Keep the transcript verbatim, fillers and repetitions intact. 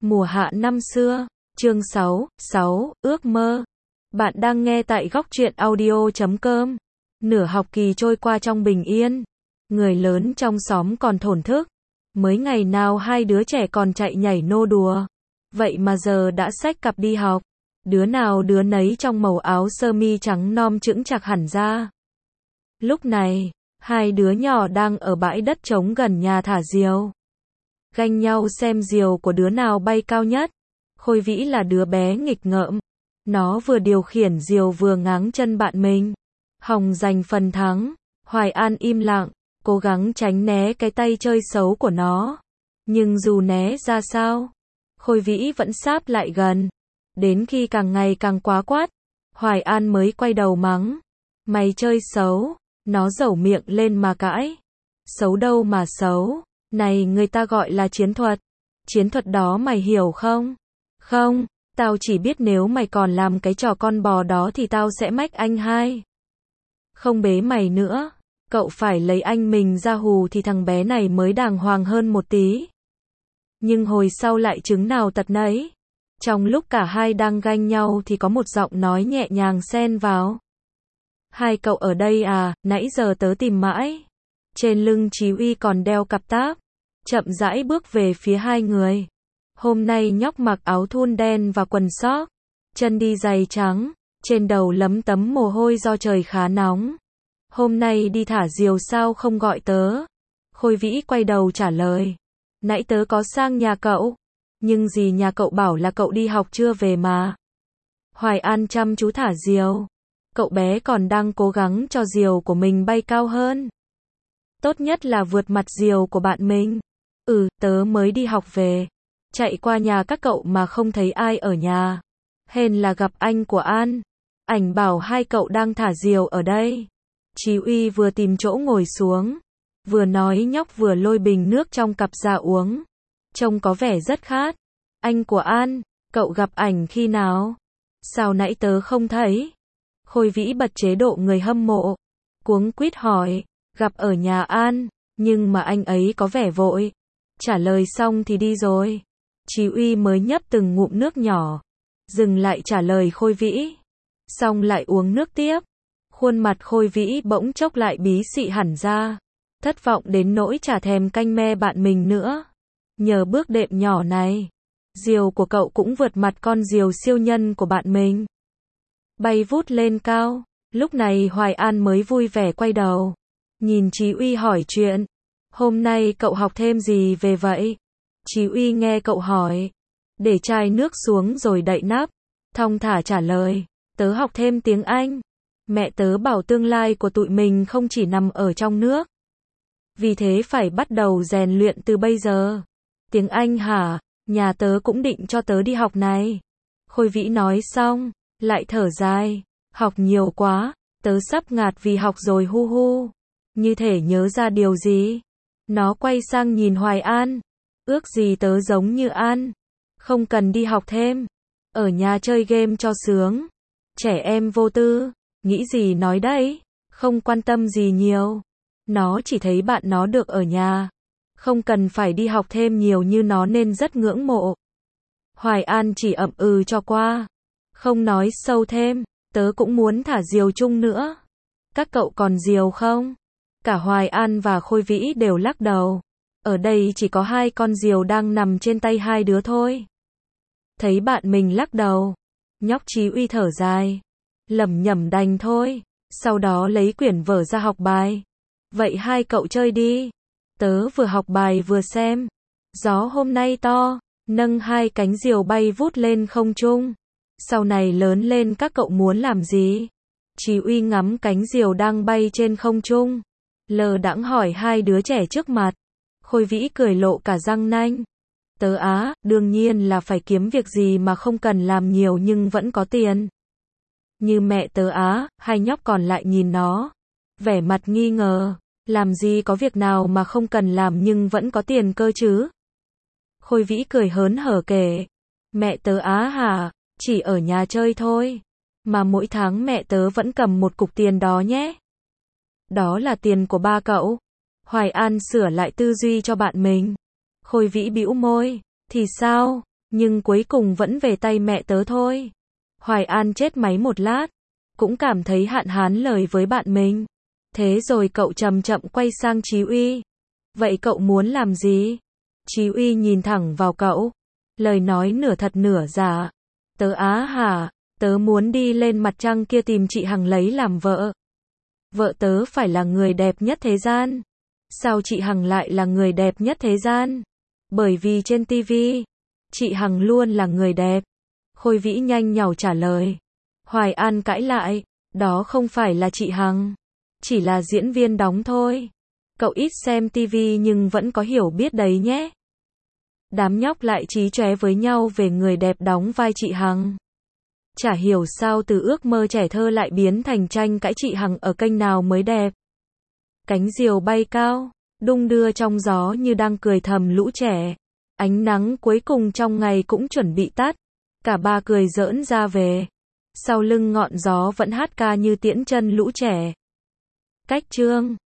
Mùa hạ năm xưa, chương sáu, sáu, ước mơ. Bạn đang nghe tại góc truyện audio chấm com. Nửa học kỳ trôi qua trong bình yên. Người lớn trong xóm còn thổn thức. Mới ngày nào hai đứa trẻ còn chạy nhảy nô đùa. Vậy mà giờ đã xách cặp đi học. Đứa nào đứa nấy trong màu áo sơ mi trắng non chững chạc hẳn ra. Lúc này, hai đứa nhỏ đang ở bãi đất trống gần nhà thả diều. Ganh nhau xem diều của đứa nào bay cao nhất. Khôi Vĩ là đứa bé nghịch ngợm. Nó vừa điều khiển diều vừa ngáng chân bạn mình. Hòng giành phần thắng. Hoài An im lặng, cố gắng tránh né cái tay chơi xấu của nó. Nhưng dù né ra sao, Khôi Vĩ vẫn sáp lại gần. Đến khi càng ngày càng quá quát, Hoài An mới quay đầu mắng. Mày chơi xấu. Nó dẩu miệng lên mà cãi. Xấu đâu mà xấu. Này người ta gọi là chiến thuật. Chiến thuật đó mày hiểu không? Không, tao chỉ biết nếu mày còn làm cái trò con bò đó thì tao sẽ mách anh hai. Không bế mày nữa. Cậu phải lấy anh mình ra hù thì thằng bé này mới đàng hoàng hơn một tí. Nhưng hồi sau lại chứng nào tật nấy. Trong lúc cả hai đang ganh nhau thì có một giọng nói nhẹ nhàng xen vào. Hai cậu ở đây à, nãy giờ tớ tìm mãi. Trên lưng Chí Uy còn đeo cặp táp. Chậm rãi bước về phía hai người. Hôm nay nhóc mặc áo thun đen và quần sóc. Chân đi giày trắng. Trên đầu lấm tấm mồ hôi do trời khá nóng. Hôm nay đi thả diều sao không gọi tớ? Khôi Vĩ quay đầu trả lời. Nãy tớ có sang nhà cậu. Nhưng dì nhà cậu bảo là cậu đi học chưa về mà. Hoài An chăm chú thả diều. Cậu bé còn đang cố gắng cho diều của mình bay cao hơn. Tốt nhất là vượt mặt diều của bạn mình. Ừ, tớ mới đi học về. Chạy qua nhà các cậu mà không thấy ai ở nhà. Hèn là gặp anh của An. Ảnh bảo hai cậu đang thả diều ở đây. Chí Uy vừa tìm chỗ ngồi xuống. Vừa nói nhóc vừa lôi bình nước trong cặp ra uống. Trông có vẻ rất khát. Anh của An, cậu gặp ảnh khi nào? Sao nãy tớ không thấy? Khôi Vĩ bật chế độ người hâm mộ. Cuống quýt hỏi. Gặp ở nhà An, nhưng mà anh ấy có vẻ vội. Trả lời xong thì đi rồi. Chí Uy mới nhấp từng ngụm nước nhỏ. Dừng lại trả lời Khôi Vĩ. Xong lại uống nước tiếp. Khuôn mặt Khôi Vĩ bỗng chốc lại bí xị hẳn ra. Thất vọng đến nỗi chả thèm canh me bạn mình nữa. Nhờ bước đệm nhỏ này, diều của cậu cũng vượt mặt con diều siêu nhân của bạn mình. Bay vút lên cao. Lúc này Hoài An mới vui vẻ quay đầu. Nhìn Chí Uy hỏi chuyện. Hôm nay cậu học thêm gì về vậy? Chí Uy nghe cậu hỏi. Để chai nước xuống rồi đậy nắp. Thong thả trả lời. Tớ học thêm tiếng Anh. Mẹ tớ bảo tương lai của tụi mình không chỉ nằm ở trong nước. Vì thế phải bắt đầu rèn luyện từ bây giờ. Tiếng Anh hả? Nhà tớ cũng định cho tớ đi học này. Khôi Vĩ nói xong, lại thở dài. Học nhiều quá, tớ sắp ngạt vì học rồi hu hu. Như thể nhớ ra điều gì. Nó quay sang nhìn Hoài An. Ước gì tớ giống như An. Không cần đi học thêm. Ở nhà chơi game cho sướng. Trẻ em vô tư. Nghĩ gì nói đấy. Không quan tâm gì nhiều. Nó chỉ thấy bạn nó được ở nhà. Không cần phải đi học thêm nhiều như nó nên rất ngưỡng mộ. Hoài An chỉ ậm ừ cho qua. Không nói sâu thêm. Tớ cũng muốn thả diều chung nữa. Các cậu còn diều không? Cả Hoài An và Khôi Vĩ đều lắc đầu. Ở đây chỉ có hai con diều đang nằm trên tay hai đứa thôi. Thấy bạn mình lắc đầu. Nhóc Chí Uy thở dài. Lẩm nhẩm đành thôi. Sau đó lấy quyển vở ra học bài. Vậy hai cậu chơi đi. Tớ vừa học bài vừa xem. Gió hôm nay to. Nâng hai cánh diều bay vút lên không trung. Sau này lớn lên các cậu muốn làm gì? Chí Uy ngắm cánh diều đang bay trên không trung. Lờ đãng hỏi hai đứa trẻ trước mặt. Khôi Vĩ cười lộ cả răng nanh. Tớ á, đương nhiên là phải kiếm việc gì mà không cần làm nhiều nhưng vẫn có tiền. Như mẹ tớ á, hai nhóc còn lại nhìn nó. Vẻ mặt nghi ngờ. Làm gì có việc nào mà không cần làm nhưng vẫn có tiền cơ chứ? Khôi Vĩ cười hớn hở kể. Mẹ tớ á hả? Chỉ ở nhà chơi thôi. Mà mỗi tháng mẹ tớ vẫn cầm một cục tiền đó nhé. Đó là tiền của ba cậu. Hoài An sửa lại tư duy cho bạn mình. Khôi Vĩ bĩu môi. Thì sao? Nhưng cuối cùng vẫn về tay mẹ tớ thôi. Hoài An chết máy một lát, cũng cảm thấy hạn hán lời với bạn mình. Thế rồi cậu chậm chậm quay sang Chí Uy. Vậy cậu muốn làm gì? Chí Uy nhìn thẳng vào cậu. Lời nói nửa thật nửa giả. Tớ á hả, tớ muốn đi lên mặt trăng kia tìm chị Hằng lấy làm vợ. Vợ tớ phải là người đẹp nhất thế gian. Sao chị Hằng lại là người đẹp nhất thế gian? Bởi vì trên ti vi, chị Hằng luôn là người đẹp. Khôi Vĩ nhanh nhảu trả lời. Hoài An cãi lại, đó không phải là chị Hằng, chỉ là diễn viên đóng thôi. Cậu ít xem ti vi nhưng vẫn có hiểu biết đấy nhé. Đám nhóc lại chí chóe với nhau về người đẹp đóng vai chị Hằng. Chả hiểu sao từ ước mơ trẻ thơ lại biến thành tranh cãi chị Hằng ở kênh nào mới đẹp. Cánh diều bay cao, đung đưa trong gió như đang cười thầm lũ trẻ. Ánh nắng cuối cùng trong ngày cũng chuẩn bị tắt. Cả ba cười giỡn ra về. Sau lưng ngọn gió vẫn hát ca như tiễn chân lũ trẻ. Cách chương